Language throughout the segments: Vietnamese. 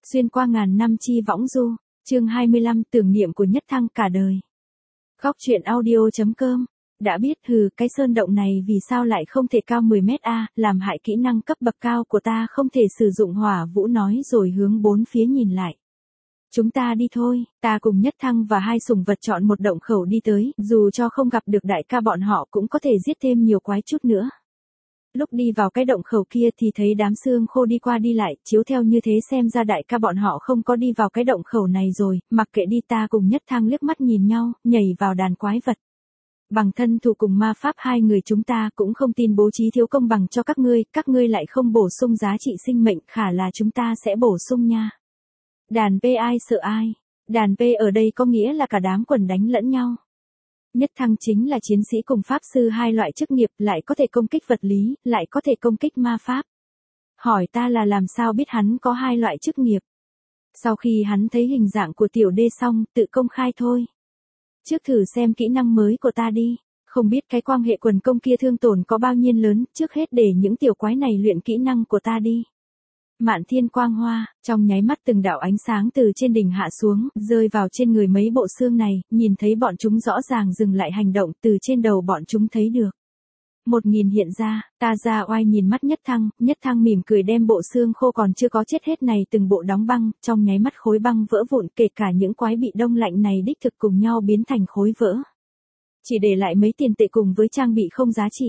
Xuyên qua ngàn năm chi võng du, chương 25 tưởng niệm của Nhất Thăng cả đời. Góc truyện audio.com. Đã biết cái sơn động này vì sao lại không thể cao 10 mét làm hại kỹ năng cấp bậc cao của ta không thể sử dụng. Hỏa Vũ nói rồi hướng bốn phía nhìn lại. Chúng ta đi thôi, ta cùng Nhất Thăng và hai sủng vật chọn một động khẩu đi tới, dù cho không gặp được đại ca bọn họ cũng có thể giết thêm nhiều quái chút nữa. Lúc đi vào cái động khẩu kia thì thấy đám xương khô đi qua đi lại, chiếu theo như thế xem ra đại ca bọn họ không có đi vào cái động khẩu này rồi, mặc kệ đi. Ta cùng Nhất Thăng liếc mắt nhìn nhau, nhảy vào đàn quái vật. Bằng thân thủ cùng ma pháp hai người chúng ta cũng không tin bố trí thiếu công bằng cho các ngươi lại không bổ sung giá trị sinh mệnh, khả là chúng ta sẽ bổ sung nha. Đàn P ai sợ ai? Đàn P ở đây có nghĩa là cả đám quần đánh lẫn nhau. Nhất Thăng chính là chiến sĩ cùng pháp sư hai loại chức nghiệp, lại có thể công kích vật lý, lại có thể công kích ma pháp. Hỏi ta là làm sao biết hắn có hai loại chức nghiệp? Sau khi hắn thấy hình dạng của tiểu đê xong, tự công khai thôi. Trước thử xem kỹ năng mới của ta đi, không biết cái quang hệ quần công kia thương tổn có bao nhiêu lớn, trước hết để những tiểu quái này luyện kỹ năng của ta đi. Mạn thiên quang hoa, trong nháy mắt từng đạo ánh sáng từ trên đỉnh hạ xuống, rơi vào trên người mấy bộ xương này, nhìn thấy bọn chúng rõ ràng dừng lại hành động, từ trên đầu bọn chúng thấy được. 1000 hiện ra, ta ra oai nhìn mắt Nhất Thăng mỉm cười đem bộ xương khô còn chưa có chết hết này từng bộ đóng băng, trong nháy mắt khối băng vỡ vụn, kể cả những quái bị đông lạnh này đích thực cùng nhau biến thành khối vỡ. Chỉ để lại mấy tiền tệ cùng với trang bị không giá trị.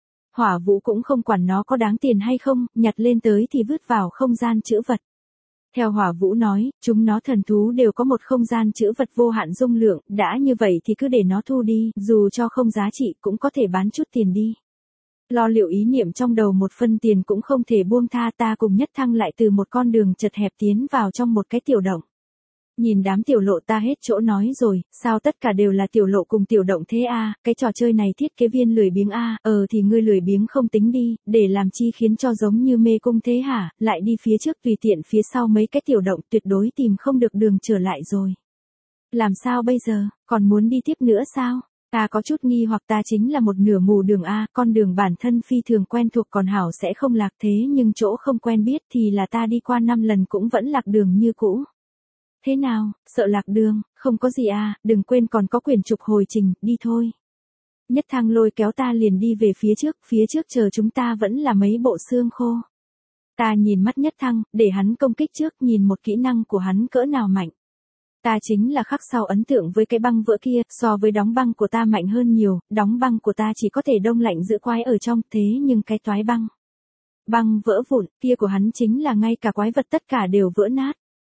Hỏa Vũ cũng không quản nó có đáng tiền hay không, nhặt lên tới thì vứt vào không gian trữ vật. Theo Hỏa Vũ nói, chúng nó thần thú đều có một không gian trữ vật vô hạn dung lượng, đã như vậy thì cứ để nó thu đi, dù cho không giá trị cũng có thể bán chút tiền đi. Lo liệu ý niệm trong đầu một phân tiền cũng không thể buông tha. Ta cùng Nhất Thăng lại từ một con đường chật hẹp tiến vào trong một cái tiểu động. Nhìn đám tiểu lộ ta hết chỗ nói rồi, sao tất cả đều là tiểu lộ cùng tiểu động thế cái trò chơi này thiết kế viên lười biếng thì ngươi lười biếng không tính đi, để làm chi khiến cho giống như mê cung thế hả, lại đi phía trước tùy tiện phía sau mấy cái tiểu động tuyệt đối tìm không được đường trở lại rồi. Làm sao bây giờ, còn muốn đi tiếp nữa sao? Ta có chút nghi hoặc, ta chính là một nửa mù đường con đường bản thân phi thường quen thuộc còn hảo sẽ không lạc, thế nhưng chỗ không quen biết thì là ta đi qua 5 lần cũng vẫn lạc đường như cũ. Thế nào, sợ lạc đường, không có gì đừng quên còn có quyển trục hồi trình, đi thôi. Nhất Thăng lôi kéo ta liền đi về phía trước chờ chúng ta vẫn là mấy bộ xương khô. Ta nhìn mắt Nhất Thăng, để hắn công kích trước, nhìn một kỹ năng của hắn cỡ nào mạnh. Ta chính là khắc sâu ấn tượng với cái băng vỡ kia, so với đóng băng của ta mạnh hơn nhiều, đóng băng của ta chỉ có thể đông lạnh giữ quái ở trong, thế nhưng cái toái băng vỡ vụn kia của hắn chính là ngay cả quái vật tất cả đều vỡ nát.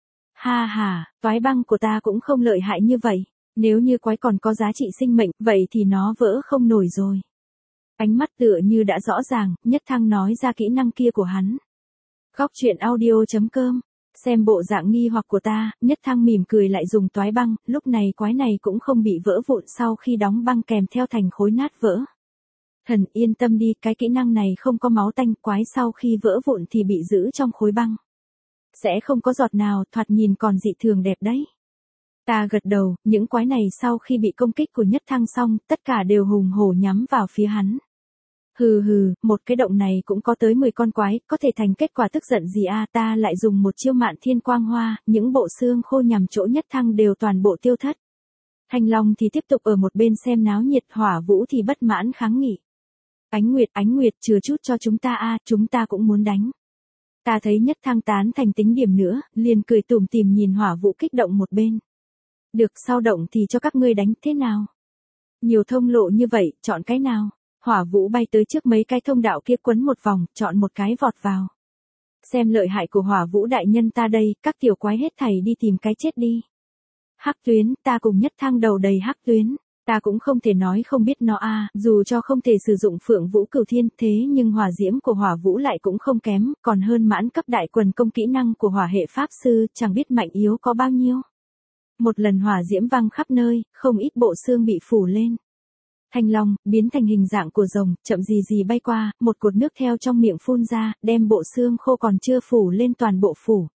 Ha, toái băng của ta cũng không lợi hại như vậy, nếu như quái còn có giá trị sinh mệnh, vậy thì nó vỡ không nổi rồi. Ánh mắt tựa như đã rõ ràng, Nhất Thăng nói ra kỹ năng kia của hắn. Góc truyện audio.com. Xem bộ dạng nghi hoặc của ta, Nhất Thăng mỉm cười lại dùng toái băng, lúc này quái này cũng không bị vỡ vụn sau khi đóng băng kèm theo thành khối nát vỡ. Thần yên tâm đi, cái kỹ năng này không có máu tanh, quái sau khi vỡ vụn thì bị giữ trong khối băng. Sẽ không có giọt nào, thoạt nhìn còn dị thường đẹp đấy. Ta gật đầu, những quái này sau khi bị công kích của Nhất Thăng xong, tất cả đều hùng hổ nhắm vào phía hắn. Hừ, một cái động này cũng có tới 10 con quái, có thể thành kết quả tức giận gì ta lại dùng một chiêu Mạn thiên quang hoa, những bộ xương khô nhằm chỗ Nhất Thăng đều toàn bộ tiêu thất. Thanh Long thì tiếp tục ở một bên xem náo nhiệt, Hỏa Vũ thì bất mãn kháng nghị. Ánh Nguyệt chừa chút cho chúng ta chúng ta cũng muốn đánh. Ta thấy Nhất Thăng tán thành tính điểm nữa, liền cười tủm tỉm nhìn Hỏa Vũ kích động một bên. Được, sau động thì cho các ngươi đánh, thế nào? Nhiều thông lộ như vậy, chọn cái nào? Hỏa Vũ bay tới trước mấy cái thông đạo kia quấn một vòng, chọn một cái vọt vào. Xem lợi hại của Hỏa Vũ đại nhân ta đây, các tiểu quái hết thảy đi tìm cái chết đi. Hắc tuyến, ta cùng Nhất Thăng đầu đầy hắc tuyến. Ta cũng không thể nói không biết nó dù cho không thể sử dụng Phượng Vũ Cửu Thiên, thế nhưng hỏa diễm của Hỏa Vũ lại cũng không kém, còn hơn mãn cấp đại quần công kỹ năng của hỏa hệ pháp sư, chẳng biết mạnh yếu có bao nhiêu. Một lần hỏa diễm văng khắp nơi, không ít bộ xương bị phủ lên. Thanh Long, biến thành hình dạng của rồng, chậm gì bay qua, một cột nước theo trong miệng phun ra, đem bộ xương khô còn chưa phủ lên toàn bộ phủ.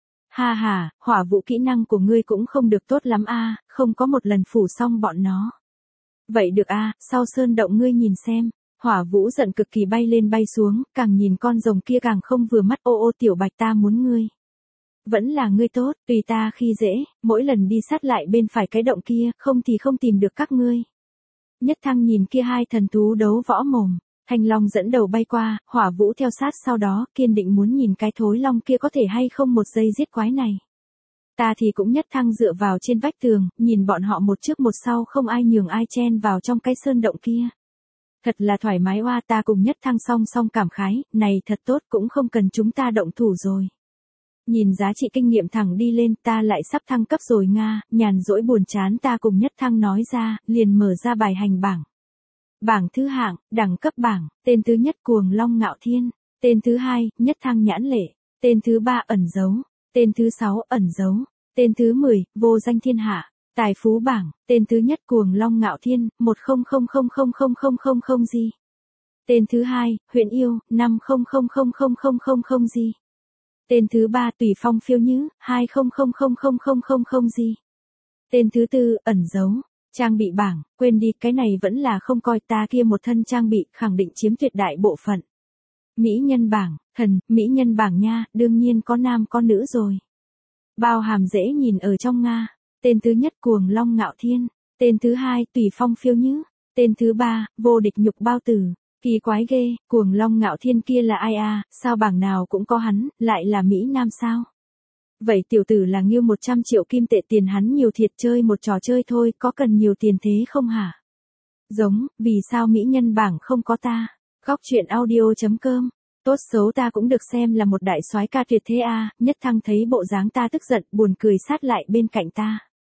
Ha, Hỏa Vũ kỹ năng của ngươi cũng không được tốt lắm không có một lần phủ xong bọn nó. Vậy được sau sơn động ngươi nhìn xem. Hỏa Vũ giận cực kỳ bay lên bay xuống, càng nhìn con rồng kia càng không vừa mắt. Ô tiểu bạch, ta muốn ngươi. Vẫn là ngươi tốt, tùy ta khi dễ, mỗi lần đi sát lại bên phải cái động kia, không thì không tìm được các ngươi. Nhất Thăng nhìn kia hai thần thú đấu võ mồm, Thanh Long dẫn đầu bay qua, Hỏa Vũ theo sát sau đó, kiên định muốn nhìn cái thối long kia có thể hay không một giây giết quái này. Ta thì cũng Nhất Thăng dựa vào trên vách tường, nhìn bọn họ một trước một sau không ai nhường ai chen vào trong cái sơn động kia. Thật là thoải mái oa, ta cùng Nhất Thăng song song cảm khái, này thật tốt, cũng không cần chúng ta động thủ rồi. Nhìn giá trị kinh nghiệm thẳng đi lên, ta lại sắp thăng cấp rồi Nga, nhàn rỗi buồn chán ta cùng Nhất Thăng nói ra, liền mở ra bài hành bảng. Bảng thứ hạng, đẳng cấp bảng, tên thứ nhất Cuồng Long Ngạo Thiên, tên thứ hai, Nhất Thăng Nhãn Lệ, tên thứ ba Ẩn Dấu, tên thứ 6 Ẩn Dấu, tên thứ 10, Vô Danh Thiên Hạ, Tài Phú Bảng, tên thứ nhất Cuồng Long Ngạo Thiên, 10000000 gì. Tên thứ hai, Huyền Yêu, 50000000 gì. Tên thứ ba Tùy Phong Phiêu Nhứ, 20000000 gì. Tên thứ tư, Ẩn Dấu. Trang bị bảng, quên đi, cái này vẫn là không coi, ta kia một thân trang bị, khẳng định chiếm tuyệt đại bộ phận. Mỹ nhân bảng, thần, mỹ nhân bảng nha, đương nhiên có nam có nữ rồi. Bao hàm dễ nhìn ở trong Nga. Tên thứ nhất Cuồng Long Ngạo Thiên, tên thứ hai Tùy Phong Phiêu Nhứ, tên thứ ba Vô Địch Nhục Bao Tử. Kỳ quái ghê, Cuồng Long Ngạo Thiên kia là ai à, sao bảng nào cũng có hắn, lại là Mỹ Nam sao? Vậy tiểu tử là nghiêu 100 triệu kim tệ, tiền hắn nhiều thiệt, chơi một trò chơi thôi, có cần nhiều tiền thế không hả? Giống, vì sao mỹ nhân bảng không có ta? Góc truyện audio.com. Tốt xấu ta cũng được xem là một đại soái ca tuyệt thế a. Nhất Thăng thấy bộ dáng ta tức giận, buồn cười sát lại bên cạnh ta.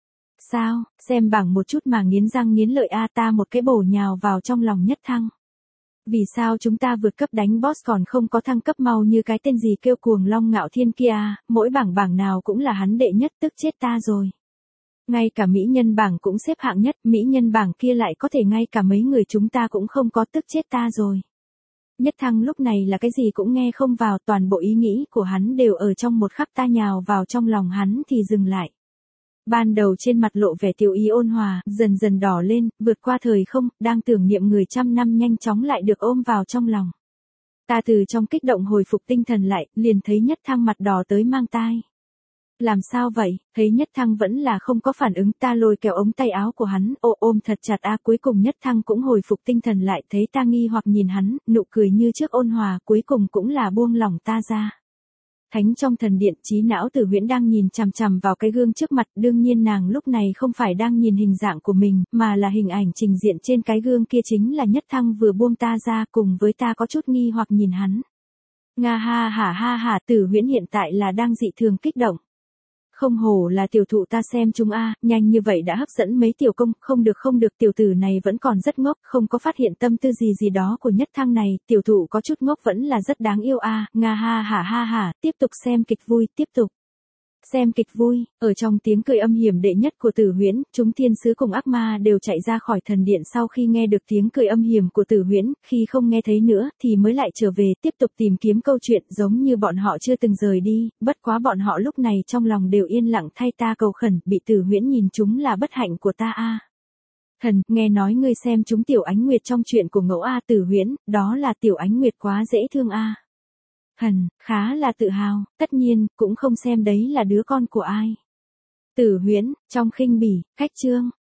Sao, xem bảng một chút mà nghiến răng nghiến lợi a, ta một cái bổ nhào vào trong lòng Nhất Thăng. Vì sao chúng ta vượt cấp đánh boss còn không có thăng cấp mau như cái tên gì kêu Cuồng Long Ngạo Thiên kia à, mỗi bảng nào cũng là hắn đệ nhất, tức chết ta rồi. Ngay cả mỹ nhân bảng cũng xếp hạng nhất, mỹ nhân bảng kia lại có thể ngay cả mấy người chúng ta cũng không có, tức chết ta rồi. Nhất Thăng lúc này là cái gì cũng nghe không vào, toàn bộ ý nghĩ của hắn đều ở trong một khắc, ta nhào vào trong lòng hắn thì dừng lại. Ban đầu trên mặt lộ vẻ tiểu ý ôn hòa, dần dần đỏ lên, vượt qua thời không, đang tưởng niệm người trăm năm nhanh chóng lại được ôm vào trong lòng. Ta từ trong kích động hồi phục tinh thần lại, liền thấy Nhất Thăng mặt đỏ tới mang tai. Làm sao vậy, thấy Nhất Thăng vẫn là không có phản ứng, ta lôi kéo ống tay áo của hắn, ôm thật chặt a. Cuối cùng Nhất Thăng cũng hồi phục tinh thần lại, thấy ta nghi hoặc nhìn hắn, nụ cười như trước ôn hòa, cuối cùng cũng là buông lỏng ta ra. Thánh trong thần điện, trí não Tử Huyễn đang nhìn chằm chằm vào cái gương trước mặt, đương nhiên nàng lúc này không phải đang nhìn hình dạng của mình, mà là hình ảnh trình diện trên cái gương kia, chính là Nhất Thăng vừa buông ta ra, cùng với ta có chút nghi hoặc nhìn hắn. Nga ha hả, Tử Huyễn hiện tại là đang dị thường kích động. Không hổ là tiểu thụ ta xem chúng a, nhanh như vậy đã hấp dẫn mấy tiểu công, không được, tiểu tử này vẫn còn rất ngốc, không có phát hiện tâm tư gì đó của Nhất Thăng này, tiểu thụ có chút ngốc vẫn là rất đáng yêu a. Nga ha hả, tiếp tục xem kịch vui, tiếp tục. Xem kịch vui, ở trong tiếng cười âm hiểm đệ nhất của Tử Huyễn, chúng thiên sứ cùng ác ma đều chạy ra khỏi thần điện sau khi nghe được tiếng cười âm hiểm của Tử Huyễn, khi không nghe thấy nữa thì mới lại trở về tiếp tục tìm kiếm câu chuyện, giống như bọn họ chưa từng rời đi, bất quá bọn họ lúc này trong lòng đều yên lặng thay ta cầu khẩn, bị Tử Huyễn nhìn chúng là bất hạnh của ta a. Thần, nghe nói ngươi xem chúng Tiểu Ánh Nguyệt trong chuyện của Ngẫu a. Tử Huyễn, đó là Tiểu Ánh Nguyệt quá dễ thương a. Thần, khá là tự hào, tất nhiên, cũng không xem đấy là đứa con của ai. Tử Huyễn, trong khinh bỉ, khách trương,